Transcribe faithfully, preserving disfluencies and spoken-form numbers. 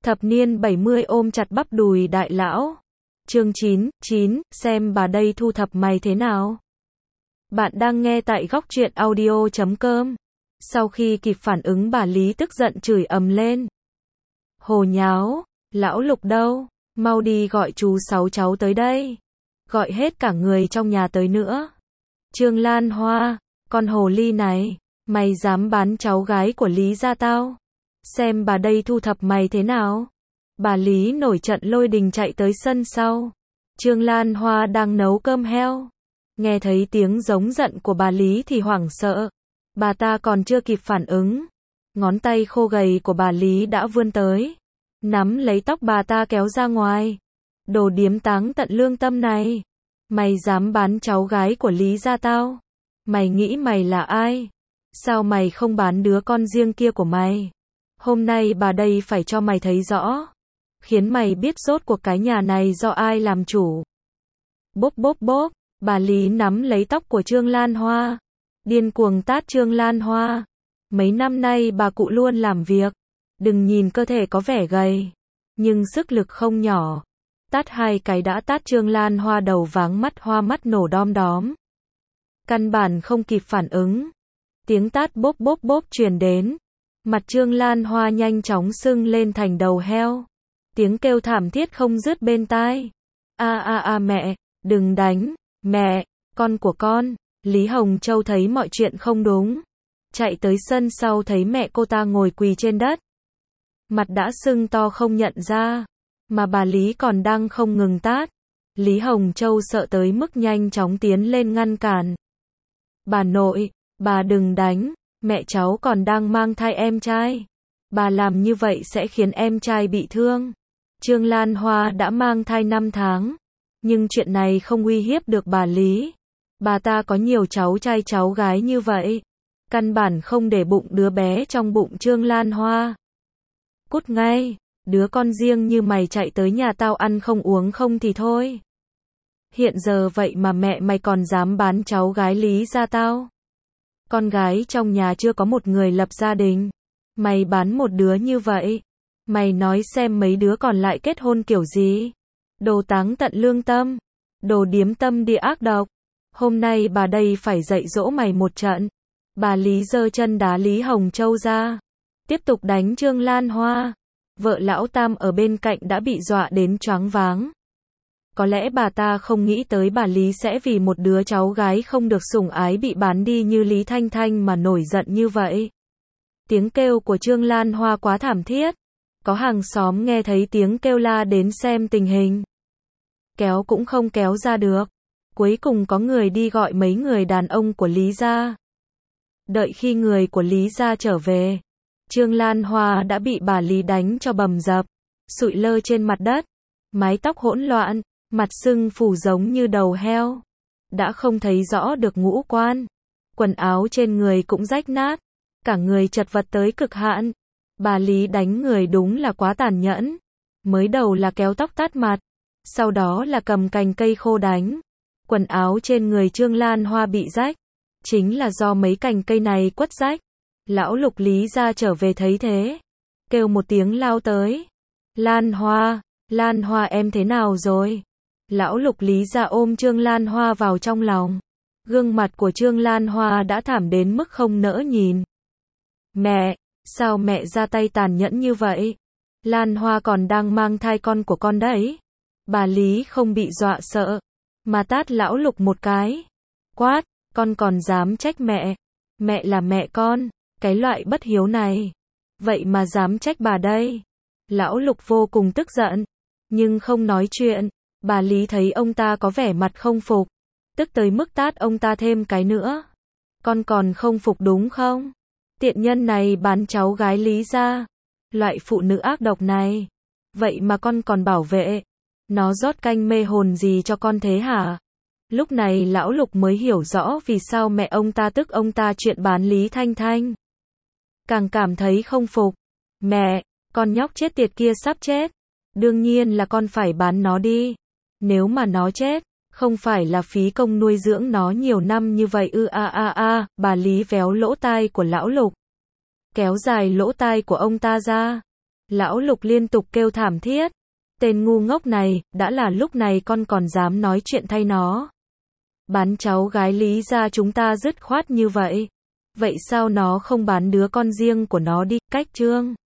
Thập niên bảy mươi ôm chặt bắp đùi đại lão. Chương chín, chín, xem bà đây thu thập mày thế nào. Bạn đang nghe tại góc truyện audio chấm com. Sau khi kịp phản ứng bà Lý tức giận chửi ầm lên. Hồ nháo, lão Lục đâu? Mau đi gọi chú Sáu cháu tới đây. Gọi hết cả người trong nhà tới nữa. Trương Lan Hoa, con hồ ly này, mày dám bán cháu gái của Lý gia tao? Xem bà đây thu thập mày thế nào. Bà Lý nổi trận lôi đình chạy tới sân sau. Trương Lan Hoa đang nấu cơm heo. Nghe thấy tiếng giống giận của bà Lý thì hoảng sợ. Bà ta còn chưa kịp phản ứng. Ngón tay khô gầy của bà Lý đã vươn tới. Nắm lấy tóc bà ta kéo ra ngoài. Đồ điếm táng tận lương tâm này. Mày dám bán cháu gái của Lý gia tao? Mày nghĩ mày là ai? Sao mày không bán đứa con riêng kia của mày? Hôm nay bà đây phải cho mày thấy rõ. Khiến mày biết rốt cuộc cái nhà này do ai làm chủ. Bốp bốp bốp, bà Lý nắm lấy tóc của Trương Lan Hoa. Điên cuồng tát Trương Lan Hoa. Mấy năm nay bà cụ luôn làm việc. Đừng nhìn cơ thể có vẻ gầy. Nhưng sức lực không nhỏ. Tát hai cái đã tát Trương Lan Hoa đầu váng mắt hoa mắt nổ đom đóm. Căn bản không kịp phản ứng. Tiếng tát bốp bốp bốp truyền đến. Mặt Trương Lan Hoa nhanh chóng sưng lên thành đầu heo. Tiếng kêu thảm thiết không dứt bên tai. A a a mẹ, đừng đánh, mẹ, con của con. Lý Hồng Châu thấy mọi chuyện không đúng. Chạy tới sân sau thấy mẹ cô ta ngồi quỳ trên đất. Mặt đã sưng to không nhận ra. Mà bà Lý còn đang không ngừng tát. Lý Hồng Châu sợ tới mức nhanh chóng tiến lên ngăn cản. Bà nội, bà đừng đánh, mẹ cháu còn đang mang thai em trai. Bà làm như vậy sẽ khiến em trai bị thương. Trương Lan Hoa đã mang thai năm tháng. Nhưng chuyện này không uy hiếp được bà Lý. Bà ta có nhiều cháu trai cháu gái như vậy. Căn bản không để bụng đứa bé trong bụng Trương Lan Hoa. Cút ngay, đứa con riêng như mày chạy tới nhà tao ăn không uống không thì thôi. Hiện giờ vậy mà mẹ mày còn dám bán cháu gái Lý gia tao. Con gái trong nhà chưa có một người lập gia đình. Mày bán một đứa như vậy. Mày nói xem mấy đứa còn lại kết hôn kiểu gì. Đồ táng tận lương tâm. Đồ điếm tâm địa ác độc. Hôm nay bà đây phải dạy dỗ mày một trận. Bà Lý giơ chân đá Lý Hồng Châu ra. Tiếp tục đánh Trương Lan Hoa. Vợ lão Tam ở bên cạnh đã bị dọa đến choáng váng. Có lẽ bà ta không nghĩ tới bà Lý sẽ vì một đứa cháu gái không được sủng ái bị bán đi như Lý Thanh Thanh mà nổi giận như vậy. Tiếng kêu của Trương Lan Hoa quá thảm thiết. Có hàng xóm nghe thấy tiếng kêu la đến xem tình hình. Kéo cũng không kéo ra được. Cuối cùng có người đi gọi mấy người đàn ông của Lý gia. Đợi khi người của Lý gia trở về. Trương Lan Hoa đã bị bà Lý đánh cho bầm dập. Sụi lơ trên mặt đất. Mái tóc hỗn loạn. Mặt sưng phù giống như đầu heo. Đã không thấy rõ được ngũ quan. Quần áo trên người cũng rách nát. Cả người chật vật tới cực hạn. Bà Lý đánh người đúng là quá tàn nhẫn. Mới đầu là kéo tóc tát mặt. Sau đó là cầm cành cây khô đánh. Quần áo trên người Trương Lan Hoa bị rách. Chính là do mấy cành cây này quất rách. Lão Lục Lý gia trở về thấy thế. Kêu một tiếng lao tới. Lan Hoa, Lan Hoa em thế nào rồi? Lão Lục Lý gia ôm Trương Lan Hoa vào trong lòng. Gương mặt của Trương Lan Hoa đã thảm đến mức không nỡ nhìn. Mẹ, sao mẹ ra tay tàn nhẫn như vậy? Lan Hoa còn đang mang thai con của con đấy. Bà Lý không bị dọa sợ, mà tát lão Lục một cái. Quát, con còn dám trách mẹ. Mẹ là mẹ con, cái loại bất hiếu này. Vậy mà dám trách bà đây. Lão Lục vô cùng tức giận, nhưng không nói chuyện. Bà Lý thấy ông ta có vẻ mặt không phục. Tức tới mức tát ông ta thêm cái nữa. Con còn không phục đúng không? Tiện nhân này bán cháu gái Lý gia. Loại phụ nữ ác độc này. Vậy mà con còn bảo vệ. Nó rót canh mê hồn gì cho con thế hả? Lúc này lão Lục mới hiểu rõ vì sao mẹ ông ta tức ông ta chuyện bán Lý Thanh Thanh. Càng cảm thấy không phục. Mẹ, con nhóc chết tiệt kia sắp chết. Đương nhiên là con phải bán nó đi. Nếu mà nó chết, không phải là phí công nuôi dưỡng nó nhiều năm như vậy ư a a a, bà Lý véo lỗ tai của lão Lục. Kéo dài lỗ tai của ông ta ra. Lão Lục liên tục kêu thảm thiết. Tên ngu ngốc này, đã là lúc này con còn dám nói chuyện thay nó. Bán cháu gái Lý gia chúng ta dứt khoát như vậy. Vậy sao nó không bán đứa con riêng của nó đi, cách Trương